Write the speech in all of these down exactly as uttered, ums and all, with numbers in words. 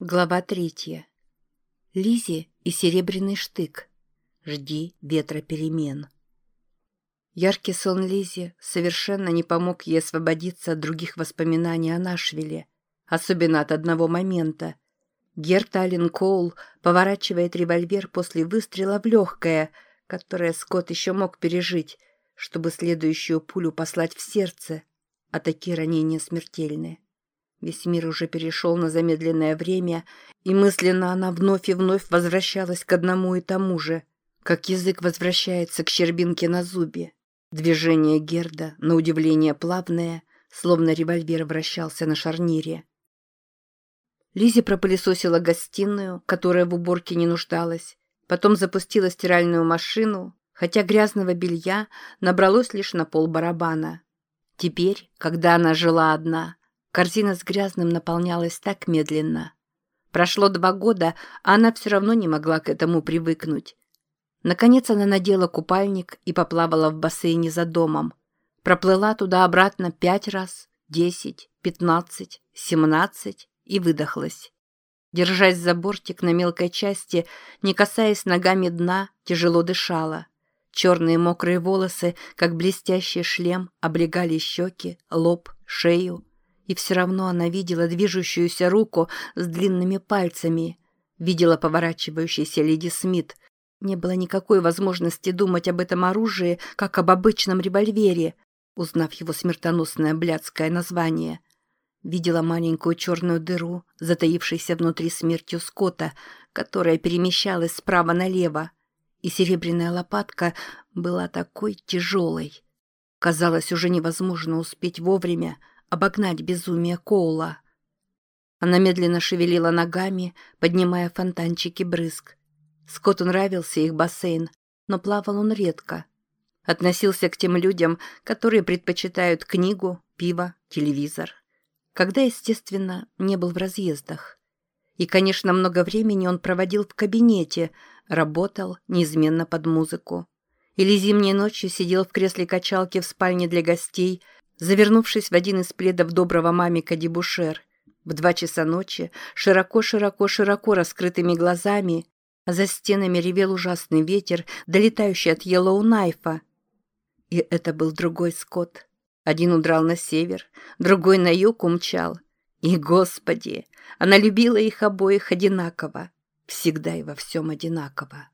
Глава третья. Лизи и серебряный штык. Жди ветра перемен. Яркий сон Лизи совершенно не помог ей освободиться от других воспоминаний о Нашвилле, особенно от одного момента. Герт Аллен Коул поворачивает револьвер после выстрела в легкое, которое Скотт еще мог пережить, чтобы следующую пулю послать в сердце, а такие ранения смертельны. Весь мир уже перешел на замедленное время, и мысленно она вновь и вновь возвращалась к одному и тому же, как язык возвращается к щербинке на зубе. Движение Герда, на удивление плавное, словно револьвер вращался на шарнире. Лизи пропылесосила гостиную, которая в уборке не нуждалась, потом запустила стиральную машину, хотя грязного белья набралось лишь на пол барабана. Теперь, когда она жила одна, корзина с грязным наполнялась так медленно. Прошло два года, а она все равно не могла к этому привыкнуть. Наконец она надела купальник и поплавала в бассейне за домом. Проплыла туда-обратно пять раз, десять, пятнадцать, семнадцать и выдохлась. Держась за бортик на мелкой части, не касаясь ногами дна, тяжело дышала. Черные мокрые волосы, как блестящий шлем, облегали щеки, лоб, шею. И все равно она видела движущуюся руку с длинными пальцами, видела поворачивающийся Леди Смит. Не было никакой возможности думать об этом оружии, как об обычном револьвере, узнав его смертоносное блядское название. Видела маленькую черную дыру, затаившейся внутри смертью Скотта, которая перемещалась справа налево, и серебряная лопатка была такой тяжелой. Казалось, уже невозможно успеть вовремя обогнать безумие Коула. Она медленно шевелила ногами, поднимая фонтанчики брызг. Скотту нравился их бассейн, но плавал он редко. Относился к тем людям, которые предпочитают книгу, пиво, телевизор. Когда, естественно, не был в разъездах. И, конечно, много времени он проводил в кабинете, работал неизменно под музыку. Или зимней ночью сидел в кресле качалки в спальне для гостей, завернувшись в один из пледов доброго мамика Дебушер, в два часа ночи, широко-широко-широко раскрытыми глазами, а за стенами ревел ужасный ветер, долетающий от Йеллоу-Найфа. И это был другой Скотт. Один удрал на север, другой на юг умчал. И, Господи, она любила их обоих одинаково, всегда и во всем одинаково.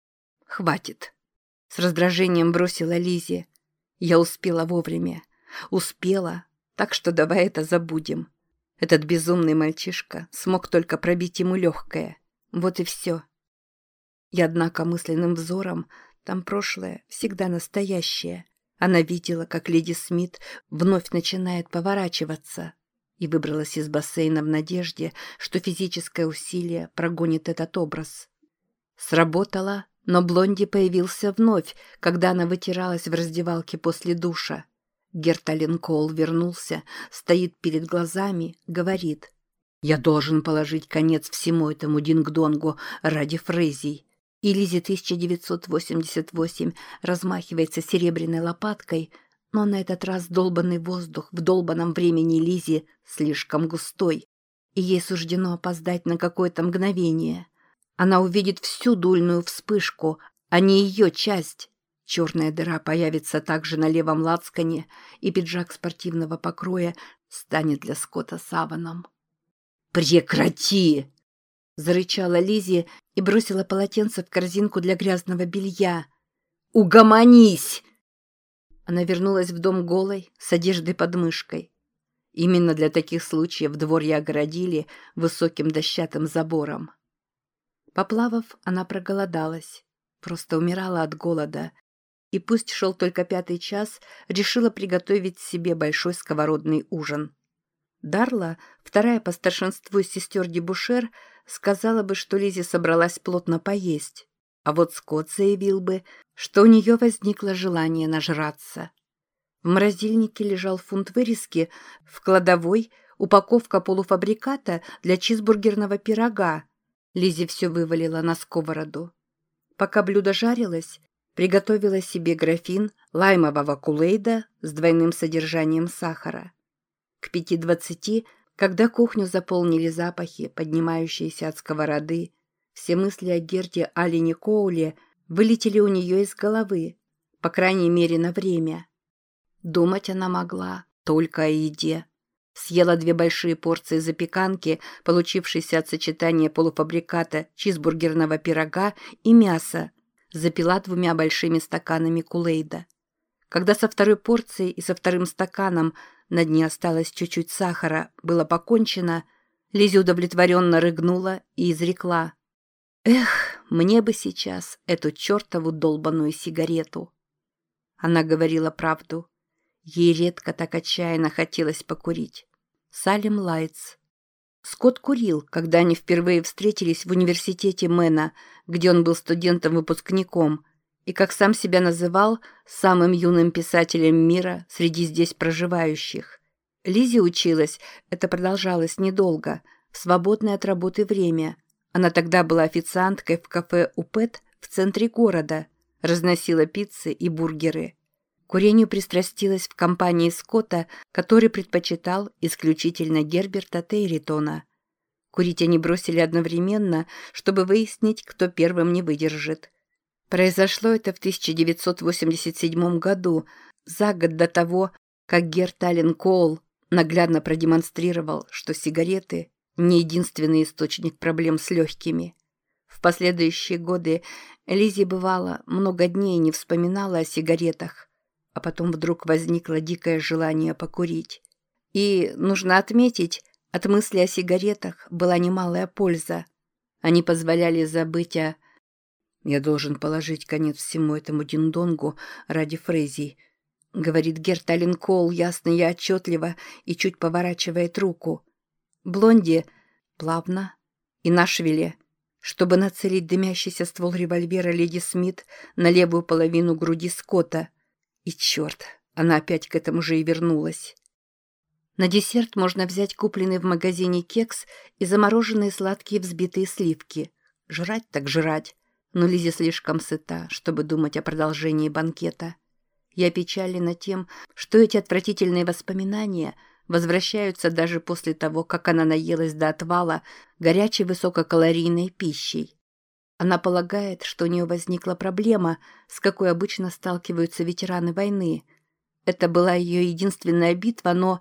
«Хватит!» — с раздражением бросила Лизи. «Я успела вовремя. Успела, так что давай это забудем. Этот безумный мальчишка смог только пробить ему легкое. Вот и все. И однако мысленным взором там прошлое всегда настоящее. Она видела, как леди Смит вновь начинает поворачиваться, и выбралась из бассейна в надежде, что физическое усилие прогонит этот образ. Сработало, но Блонди появился вновь, когда она вытиралась в раздевалке после душа. Герт Аллен Коул вернулся, стоит перед глазами, говорит: «Я должен положить конец всему этому динг-донгу ради Фрейзий». И Лизи тысяча девятьсот восемьдесят восемь размахивается серебряной лопаткой, но на этот раз долбанный воздух в долбанном времени Лизи слишком густой, и ей суждено опоздать на какое-то мгновение. Она увидит всю дульную вспышку, а не ее часть. Черная дыра появится также на левом лацкане, и пиджак спортивного покроя станет для Скотта саваном. «Прекрати!» — зарычала Лизи и бросила полотенце в корзинку для грязного белья. «Угомонись!» Она вернулась в дом голой, с одеждой под мышкой. Именно для таких случаев дворья огородили высоким дощатым забором. Поплавав, она проголодалась, просто умирала от голода, и пусть шел только пятый час, решила приготовить себе большой сковородный ужин. Дарла, вторая по старшинству из сестер Дебушер, сказала бы, что Лизи собралась плотно поесть, а вот Скотт заявил бы, что у нее возникло желание нажраться. В морозильнике лежал фунт вырезки, в кладовой упаковка полуфабриката для чизбургерного пирога. Лизи все вывалила на сковороду. Пока блюдо жарилось, приготовила себе графин лаймового кулейда с двойным содержанием сахара. К пяти двадцати Когда кухню заполнили запахи, поднимающиеся от сковороды, все мысли о Герде Аллене Коуле вылетели у нее из головы, по крайней мере, на время. Думать она могла только о еде. Съела две большие порции запеканки, получившейся от сочетания полуфабриката чизбургерного пирога и мяса, запила двумя большими стаканами кулейда. Когда со второй порцией и со вторым стаканом на дне осталось чуть-чуть сахара, было покончено, Лиззи удовлетворенно рыгнула и изрекла: «Эх, мне бы сейчас эту чертову долбаную сигарету». Она говорила правду. Ей редко так отчаянно хотелось покурить. Салем Лайтс. Скотт курил, когда они впервые встретились в университете Мэна, где он был студентом-выпускником, и, как сам себя называл, самым юным писателем мира среди здесь проживающих. Лиззи училась, это продолжалось недолго, в свободное от работы время. Она тогда была официанткой в кафе «У Пэт» в центре города, разносила пиццы и бургеры. К курению пристрастилась в компании Скотта, который предпочитал исключительно Герберта Тейритона. Курить они бросили одновременно, чтобы выяснить, кто первым не выдержит. Произошло это в тысяча девятьсот восемьдесят седьмом году, за год до того, как Герт Аллен Коул наглядно продемонстрировал, что сигареты – не единственный источник проблем с легкими. В последующие годы Лиззи, бывало, много дней не вспоминала о сигаретах, а потом вдруг возникло дикое желание покурить. И, нужно отметить, от мысли о сигаретах была немалая польза. Они позволяли забыть о... «Я должен положить конец всему этому диндонгу ради Фрейзи», — говорит Герт Аллен Коул ясно и отчетливо и чуть поворачивает руку. Блонди плавно и на швеле, чтобы нацелить дымящийся ствол револьвера леди Смит на левую половину груди Скотта. И черт, она опять к этому же и вернулась. На десерт можно взять купленный в магазине кекс и замороженные сладкие взбитые сливки. Жрать так жрать. Но Лиззи слишком сыта, чтобы думать о продолжении банкета. Я опечалена тем, что эти отвратительные воспоминания возвращаются даже после того, как она наелась до отвала горячей высококалорийной пищей. Она полагает, что у нее возникла проблема, с какой обычно сталкиваются ветераны войны. Это была ее единственная битва, но...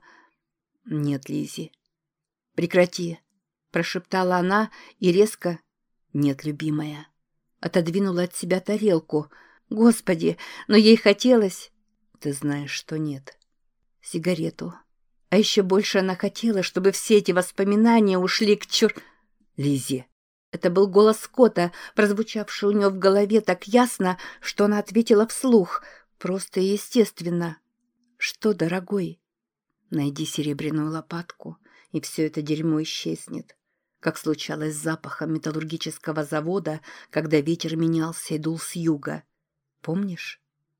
«Нет, Лиззи». «Прекрати», — прошептала она и резко... «Нет, любимая». Отодвинула от себя тарелку. «Господи, но ей хотелось...» «Ты знаешь, что нет». «Сигарету». А еще больше она хотела, чтобы все эти воспоминания ушли к чер... «Лиззи». Это был голос Скотта, прозвучавший у нее в голове так ясно, что она ответила вслух, просто и естественно. «Что, дорогой?» «Найди серебряную лопатку, и все это дерьмо исчезнет», как случалось с запахом металлургического завода, когда ветер менялся и дул с юга. Помнишь?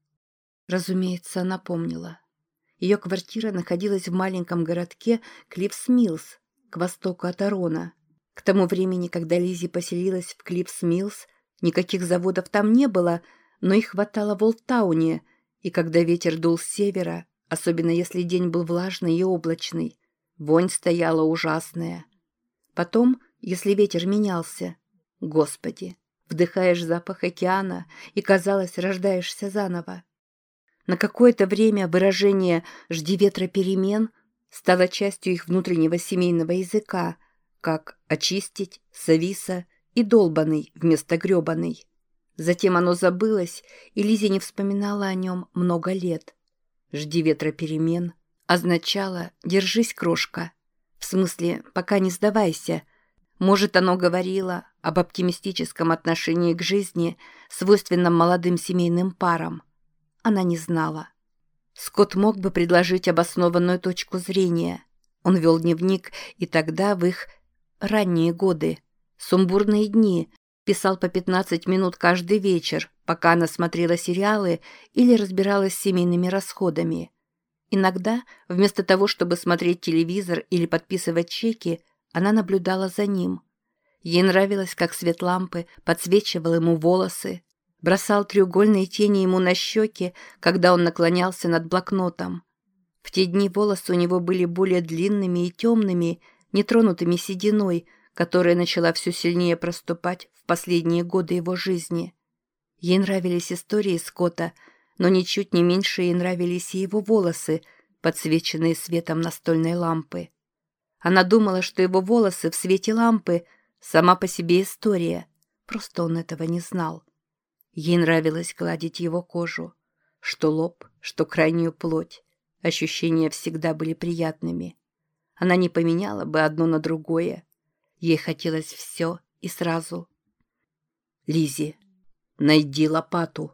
Разумеется, она помнила. Ее квартира находилась в маленьком городке Клиффс-Миллс, к востоку от Арона. К тому времени, когда Лиззи поселилась в Клиффс-Миллс, никаких заводов там не было, но их хватало в Олдтауне, и когда ветер дул с севера, особенно если день был влажный и облачный, вонь стояла ужасная. Потом, если ветер менялся, Господи, вдыхаешь запах океана и, казалось, рождаешься заново. На какое-то время выражение «жди ветра перемен» стало частью их внутреннего семейного языка, как «очистить», «совиса» и «долбаный» вместо «гребаный». Затем оно забылось, и Лиззи не вспоминала о нем много лет. «Жди ветра перемен» означало «держись, крошка». В смысле, пока не сдавайся. Может, оно говорило об оптимистическом отношении к жизни, свойственном молодым семейным парам. Она не знала. Скотт мог бы предложить обоснованную точку зрения. Он вел дневник, и тогда, в их ранние годы, сумбурные дни, писал по пятнадцать минут каждый вечер, пока она смотрела сериалы или разбиралась с семейными расходами. Иногда, вместо того, чтобы смотреть телевизор или подписывать чеки, она наблюдала за ним. Ей нравилось, как свет лампы подсвечивал ему волосы, бросал треугольные тени ему на щеки, когда он наклонялся над блокнотом. В те дни волосы у него были более длинными и темными, нетронутыми сединой, которая начала все сильнее проступать в последние годы его жизни. Ей нравились истории Скотта, но ничуть не меньше ей нравились и его волосы, подсвеченные светом настольной лампы. Она думала, что его волосы в свете лампы сама по себе история, просто он этого не знал. Ей нравилось гладить его кожу, что лоб, что крайнюю плоть. Ощущения всегда были приятными. Она не поменяла бы одно на другое. Ей хотелось все и сразу. «Лиззи, найди лопату».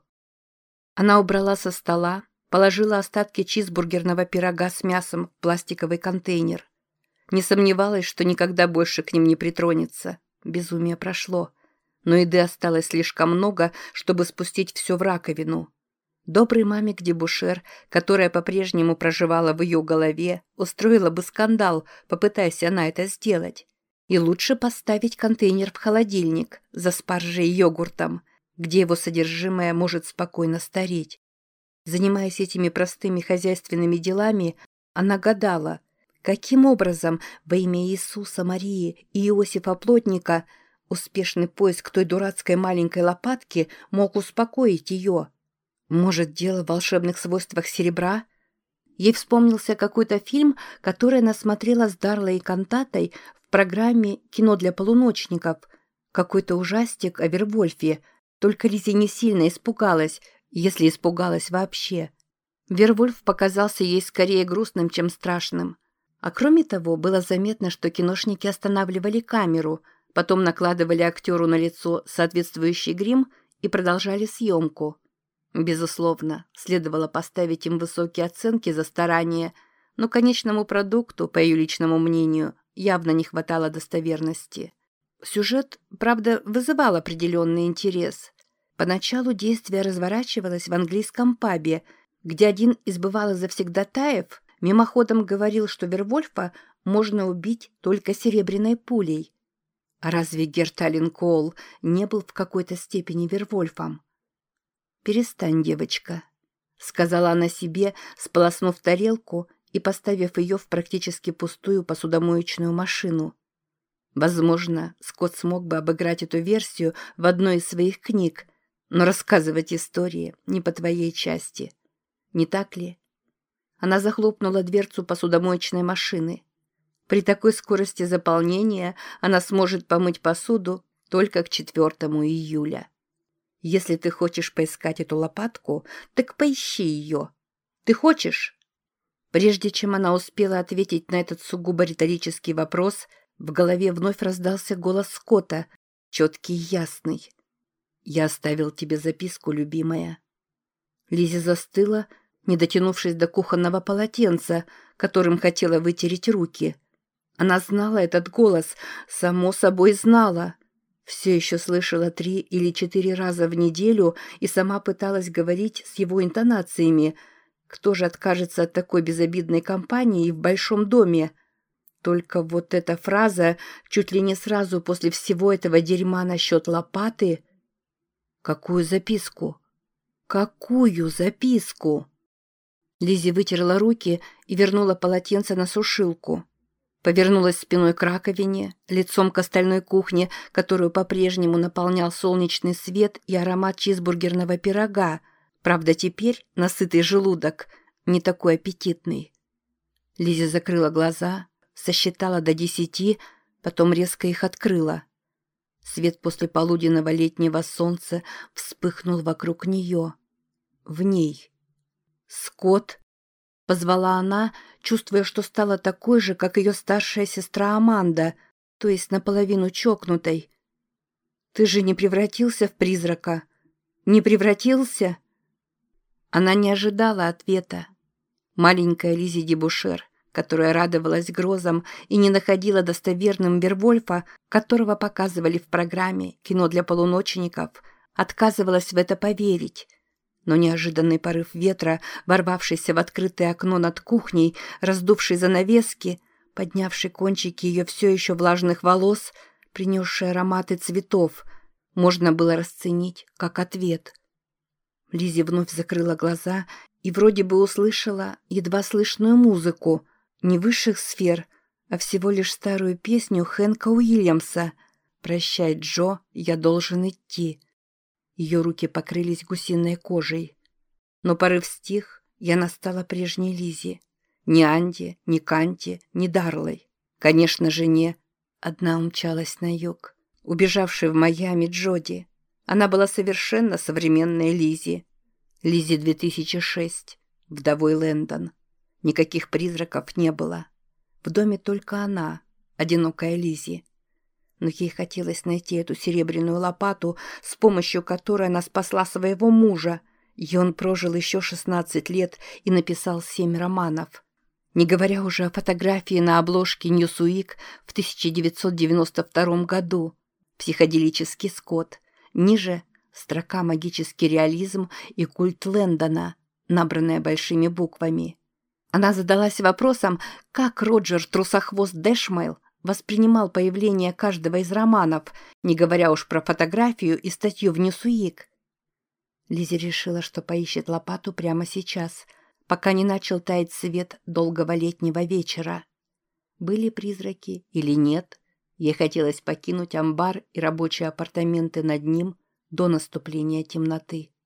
Она убрала со стола, положила остатки чизбургерного пирога с мясом в пластиковый контейнер. Не сомневалась, что никогда больше к ним не притронется. Безумие прошло. Но еды осталось слишком много, чтобы спустить все в раковину. Доброй маме Дебушер, которая по-прежнему проживала в ее голове, устроила бы скандал, попытаясь она это сделать. И лучше поставить контейнер в холодильник за спаржей и йогуртом, где его содержимое может спокойно стареть. Занимаясь этими простыми хозяйственными делами, она гадала, каким образом во имя Иисуса, Марии и Иосифа Плотника успешный поиск той дурацкой маленькой лопатки мог успокоить ее. Может, дело в волшебных свойствах серебра? Ей вспомнился какой-то фильм, который она смотрела с Дарлой и Кантатой в программе «Кино для полуночников». Какой-то ужастик о Вервольфе. Только Лиззи не сильно испугалась, если испугалась вообще. Вервольф показался ей скорее грустным, чем страшным. А кроме того, было заметно, что киношники останавливали камеру, потом накладывали актеру на лицо соответствующий грим и продолжали съемку. Безусловно, следовало поставить им высокие оценки за старания, но конечному продукту, по ее личному мнению, явно не хватало достоверности. Сюжет, правда, вызывал определенный интерес. Поначалу действие разворачивалось в английском пабе, где один из бывалых завсегдатаев мимоходом говорил, что Вервольфа можно убить только серебряной пулей. А разве Герталин Коул не был в какой-то степени Вервольфом? «Перестань, девочка», — сказала она себе, сполоснув тарелку и поставив ее в практически пустую посудомоечную машину. Возможно, Скотт смог бы обыграть эту версию в одной из своих книг, но рассказывать истории не по твоей части. Не так ли? Она захлопнула дверцу посудомоечной машины. При такой скорости заполнения она сможет помыть посуду только к четвёртому июля. Если ты хочешь поискать эту лопатку, так поищи ее. Ты хочешь? Прежде чем она успела ответить на этот сугубо риторический вопрос, в голове вновь раздался голос Скотта, четкий и ясный. «Я оставил тебе записку, любимая». Лиззи застыла, не дотянувшись до кухонного полотенца, которым хотела вытереть руки. Она знала этот голос, само собой знала. Все еще слышала три или четыре раза в неделю и сама пыталась говорить с его интонациями. Кто же откажется от такой безобидной компании в большом доме? Только вот эта фраза чуть ли не сразу после всего этого дерьма насчет лопаты. Какую записку? Какую записку? Лиззи вытерла руки и вернула полотенце на сушилку. Повернулась спиной к раковине, лицом к остальной кухне, которую по-прежнему наполнял солнечный свет и аромат чизбургерного пирога. Правда, теперь насытый желудок, не такой аппетитный. Лиззи закрыла глаза, сосчитала до десяти, потом резко их открыла. Свет после полуденного летнего солнца вспыхнул вокруг нее. В ней. «Скотт!» — позвала она, чувствуя, что стала такой же, как ее старшая сестра Аманда, то есть наполовину чокнутой. «Ты же не превратился в призрака? Не превратился?» Она не ожидала ответа. Маленькая Лиззи Дебушер, которая радовалась грозам и не находила достоверным Вервольфа, которого показывали в программе «Кино для полуночников», отказывалась в это поверить. Но неожиданный порыв ветра, ворвавшийся в открытое окно над кухней, раздувший занавески, поднявший кончики ее все еще влажных волос, принесший ароматы цветов, можно было расценить как ответ. Лиззи вновь закрыла глаза и вроде бы услышала едва слышную музыку, не высших сфер, а всего лишь старую песню Хэнка Уильямса «Прощай, Джо, я должен идти». Ее руки покрылись гусиной кожей. Но порыв стих, я настала прежней Лизе. Ни Анди, ни Канти, ни Дарлой. Конечно же, не... Одна умчалась на юг, убежавшей в Майами Джоди. Она была совершенно современной Лизи. Лизи две тысячи шесть, вдовой Лэндон. Никаких призраков не было. В доме только она, одинокая Лизи. Но ей хотелось найти эту серебряную лопату, с помощью которой она спасла своего мужа, и он прожил еще шестнадцать лет и написал семь романов. Не говоря уже о фотографии на обложке «Ньюсуик» в тысяча девятьсот девяносто втором году. Психоделический скот. Ниже строка «Магический реализм» и «Культ Лэндона», набранная большими буквами. Она задалась вопросом, как Роджер Трусохвост Дэшмейл воспринимал появление каждого из романов, не говоря уж про фотографию и статью в «Ньюсуик». Лизи решила, что поищет лопату прямо сейчас, пока не начал таять свет долгого летнего вечера. Были призраки или нет, ей хотелось покинуть амбар и рабочие апартаменты над ним до наступления темноты.